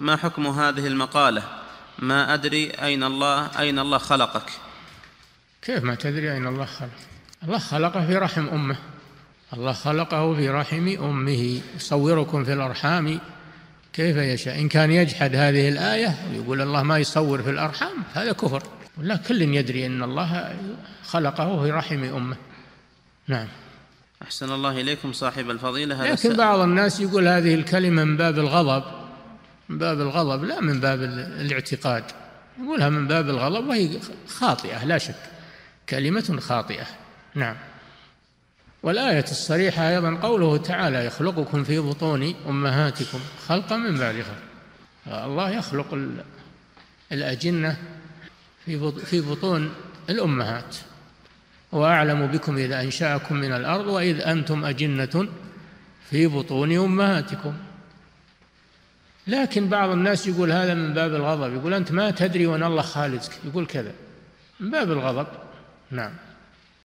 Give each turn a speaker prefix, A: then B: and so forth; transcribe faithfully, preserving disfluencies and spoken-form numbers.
A: ما حكم هذه المقالة: ما أدري أين الله أين الله خلقك؟
B: كيف ما تدري أين الله خلق؟ الله خلقه في رحم أمه، الله خلقه في رحم أمه، يصوركم في الأرحام كيف يشاء. إن كان يجحد هذه الآية ويقول الله ما يصور في الأرحام هذا كفر، ولا كل يدري أن الله خلقه في رحم أمه. نعم.
A: أحسن الله إليكم صاحب الفضيلة. هذا
B: لكن بعض الناس يقول هذه الكلمة من باب الغضب، من باب الغضب لا من باب الاعتقاد، يقولها من باب الغضب وهي خاطئة لا شك، كلمة خاطئة. نعم. والآية الصريحة أيضا قوله تعالى: يخلقكم في بطون أمهاتكم خلقا من بعد خلق. الله يخلق الأجنة في بطون الأمهات، وأعلم بكم إذ أنشأكم من الأرض وإذ أنتم أجنة في بطون أمهاتكم. لكن بعض الناس يقول هذا من باب الغضب، يقول أنت ما تدري وأن الله خالقك، يقول كذا من باب الغضب. نعم.